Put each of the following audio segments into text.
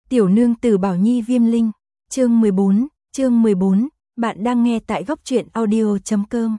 Tiểu nương tử Bảo Nhi Viêm Linh, chương 14, bạn đang nghe tại góc truyện audio.com.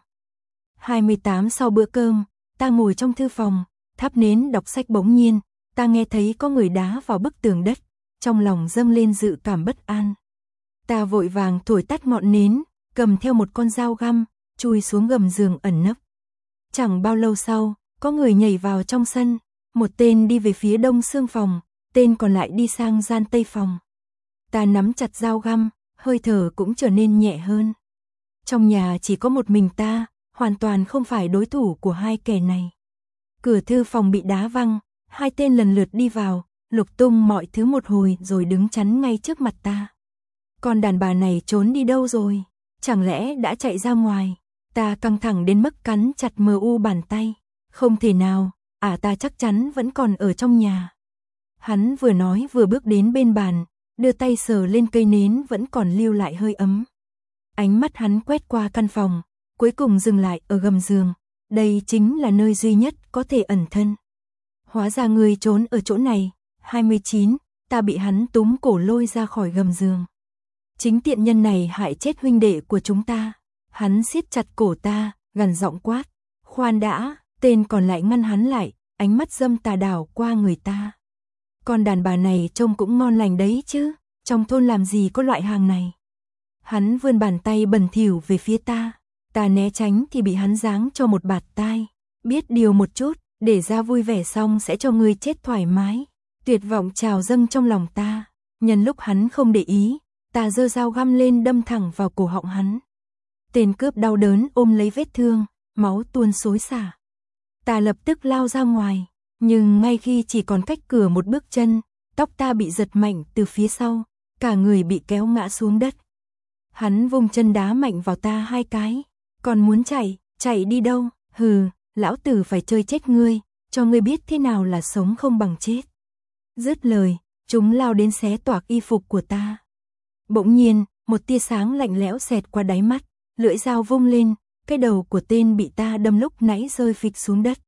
28 sau bữa cơm, ta ngồi trong thư phòng, thắp nến đọc sách bỗng nhiên, ta nghe thấy có người đá vào bức tường đất, trong lòng dâng lên dự cảm bất an. Ta vội vàng thổi tắt ngọn nến, cầm theo một con dao găm, chui xuống gầm giường ẩn nấp. Chẳng bao lâu sau, có người nhảy vào trong sân, một tên đi về phía đông xương phòng, tên còn lại đi sang gian tây phòng. Ta nắm chặt dao găm, hơi thở cũng trở nên nhẹ hơn. Trong nhà chỉ có một mình ta, hoàn toàn không phải đối thủ của hai kẻ này. Cửa thư phòng bị đá văng, hai tên lần lượt đi vào, lục tung mọi thứ một hồi rồi đứng chắn ngay trước mặt ta. Con đàn bà này trốn đi đâu rồi? Chẳng lẽ đã chạy ra ngoài? Ta căng thẳng đến mức cắn chặt mờ u bàn tay. Không thể nào, ta chắc chắn vẫn còn ở trong nhà. Hắn vừa nói vừa bước đến bên bàn, đưa tay sờ lên cây nến vẫn còn lưu lại hơi ấm. Ánh mắt hắn quét qua căn phòng, cuối cùng dừng lại ở gầm giường. Đây chính là nơi duy nhất có thể ẩn thân. Hóa ra ngươi trốn ở chỗ này. 29, ta bị hắn túm cổ lôi ra khỏi gầm giường. Chính tiện nhân này hại chết huynh đệ của chúng ta. Hắn siết chặt cổ ta, gằn giọng quát. Khoan đã, tên còn lại ngăn hắn lại, ánh mắt dâm tà đảo qua người ta. Con đàn bà này trông cũng ngon lành đấy chứ, trong thôn làm gì có loại hàng này. Hắn vươn bàn tay bẩn thỉu về phía ta, ta né tránh thì bị hắn giáng cho một bạt tai. Biết điều một chút, để ra vui vẻ xong sẽ cho ngươi chết thoải mái. Tuyệt vọng trào dâng trong lòng ta, nhân lúc hắn không để ý, ta giơ dao găm lên đâm thẳng vào cổ họng hắn. Tên cướp đau đớn ôm lấy vết thương, máu tuôn xối xả. Ta lập tức lao ra ngoài, nhưng ngay khi chỉ còn cách cửa một bước chân, tóc ta bị giật mạnh từ phía sau, cả người bị kéo ngã xuống đất. Hắn vung chân đá mạnh vào ta hai cái. Còn muốn chạy đi đâu? Hừ, lão tử phải chơi chết ngươi, cho ngươi biết thế nào là sống không bằng chết. Dứt lời, chúng lao đến xé toạc y phục của ta. Bỗng nhiên, một tia sáng lạnh lẽo xẹt qua đáy mắt, lưỡi dao vung lên, cái đầu của tên bị ta đâm lúc nãy rơi phịch xuống đất.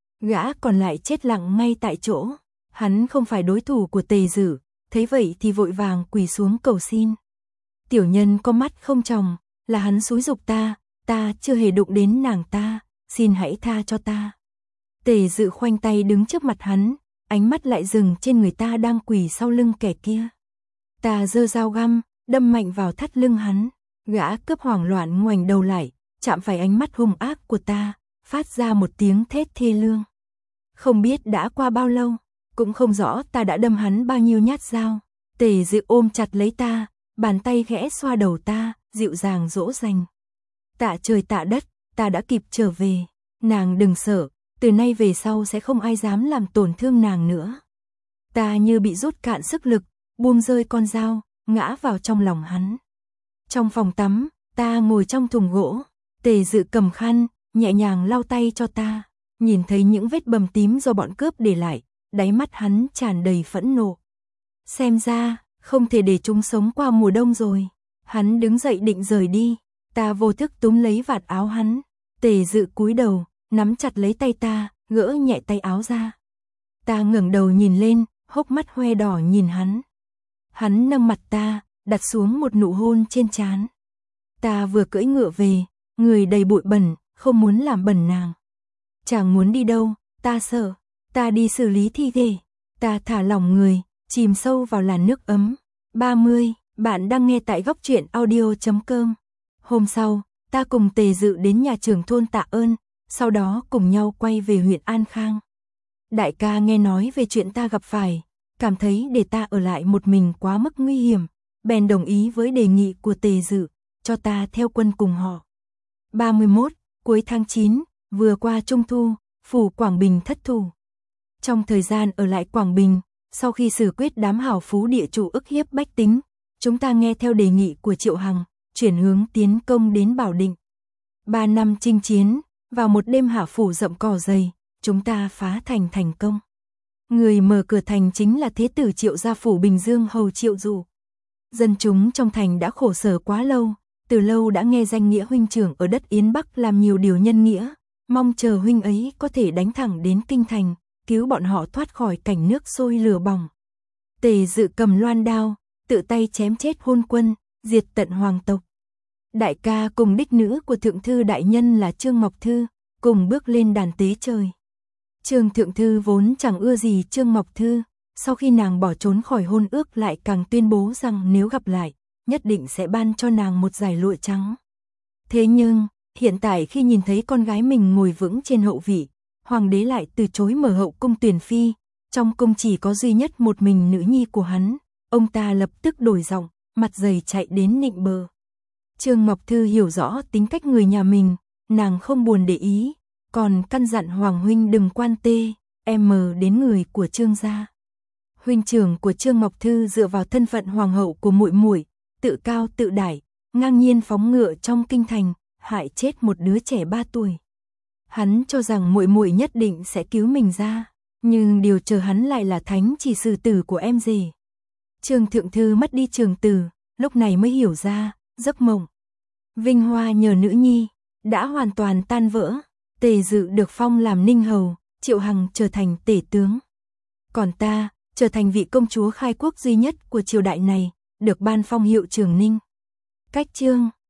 Gã còn lại chết lặng ngay tại chỗ. Hắn không phải đối thủ của Tề Dử, thấy vậy thì vội vàng quỳ xuống cầu xin. Tiểu nhân có mắt không tròng, là hắn xúi giục ta chưa hề đụng đến nàng ta, xin hãy tha cho ta. Tề Dử khoanh tay đứng trước mặt hắn, ánh mắt lại dừng trên người ta đang quỳ sau lưng kẻ kia. Ta giơ dao găm, đâm mạnh vào thắt lưng hắn. Gã cướp hoảng loạn ngoảnh đầu lại, chạm phải ánh mắt hung ác của ta, phát ra một tiếng thét thê lương. Không biết đã qua bao lâu, cũng không rõ ta đã đâm hắn bao nhiêu nhát dao. Tề Dự ôm chặt lấy ta, bàn tay khẽ xoa đầu ta, dịu dàng dỗ dành. Tạ trời tạ đất, ta đã kịp trở về. Nàng đừng sợ, từ nay về sau sẽ không ai dám làm tổn thương nàng nữa. Ta như bị rút cạn sức lực, buông rơi con dao, ngã vào trong lòng hắn. Trong phòng tắm, ta ngồi trong thùng gỗ, Tề Dự cầm khăn, nhẹ nhàng lau tay cho ta. Nhìn thấy những vết bầm tím do bọn cướp để lại, đáy mắt hắn tràn đầy phẫn nộ. Xem ra, không thể để chúng sống qua mùa đông rồi. Hắn đứng dậy định rời đi, ta vô thức túm lấy vạt áo hắn. Tề Dự cúi đầu, nắm chặt lấy tay ta, gỡ nhẹ tay áo ra. Ta ngẩng đầu nhìn lên, hốc mắt hoe đỏ nhìn hắn. Hắn nâng mặt ta, đặt xuống một nụ hôn trên trán. Ta vừa cưỡi ngựa về, người đầy bụi bẩn, không muốn làm bẩn nàng. Chẳng muốn đi đâu, ta sợ, ta đi xử lý thi thể. Ta thả lỏng người, chìm sâu vào làn nước ấm. 30, bạn đang nghe tại góc truyện audio.com. Hôm sau, ta cùng Tề Dự đến nhà trưởng thôn tạ ơn, sau đó cùng nhau quay về huyện An Khang. Đại ca nghe nói về chuyện ta gặp phải, cảm thấy để ta ở lại một mình quá mức nguy hiểm, bèn đồng ý với đề nghị của Tề Dự, cho ta theo quân cùng họ. 31, cuối tháng 9, vừa qua Trung Thu, phủ Quảng Bình thất thủ. Trong thời gian ở lại Quảng Bình, sau khi xử quyết đám hảo phú địa chủ ức hiếp bách tính, chúng ta nghe theo đề nghị của Triệu Hằng, chuyển hướng tiến công đến Bảo Định. 3 năm chinh chiến, vào một đêm hạ phủ rậm cỏ dày, chúng ta phá thành thành công. Người mở cửa thành chính là thế tử Triệu gia phủ Bình Dương hầu Triệu Dụ. Dân chúng trong thành đã khổ sở quá lâu, từ lâu đã nghe danh nghĩa huynh trưởng ở đất Yến Bắc làm nhiều điều nhân nghĩa, mong chờ huynh ấy có thể đánh thẳng đến kinh thành, cứu bọn họ thoát khỏi cảnh nước sôi lửa bỏng. Tề Dự cầm loan đao, tự tay chém chết Hôn Quân, diệt tận hoàng tộc. Đại ca cùng đích nữ của thượng thư đại nhân là Trương Mộc Thư, cùng bước lên đàn tế trời. Trương thượng thư vốn chẳng ưa gì Trương Mộc Thư, sau khi nàng bỏ trốn khỏi hôn ước lại càng tuyên bố rằng nếu gặp lại, nhất định sẽ ban cho nàng một dải lụa trắng. Thế nhưng, hiện tại khi nhìn thấy con gái mình ngồi vững trên hậu vị, hoàng đế lại từ chối mở hậu cung tuyển phi, trong cung chỉ có duy nhất một mình nữ nhi của hắn, ông ta lập tức đổi giọng, mặt dày chạy đến nịnh bợ. Trương Mộc Thư hiểu rõ tính cách người nhà mình, nàng không buồn để ý, còn căn dặn Hoàng huynh đừng quan tê, đến người của Trương gia. Huynh trưởng của Trương Mộc Thư dựa vào thân phận hoàng hậu của muội muội, tự cao tự đại, ngang nhiên phóng ngựa trong kinh thành, hại chết một đứa trẻ 3 tuổi. Hắn cho rằng muội muội nhất định sẽ cứu mình ra, nhưng điều chờ hắn lại là thánh chỉ xử tử của em rể. Trương thượng thư mất đi trường tử, lúc này mới hiểu ra, giấc mộng vinh hoa nhờ nữ nhi đã hoàn toàn tan vỡ. Tề Dự được phong làm Ninh hầu, Triệu Hằng trở thành tể tướng. Còn ta, trở thành vị công chúa khai quốc duy nhất của triều đại này, được ban phong hiệu Trường Ninh. Cách chương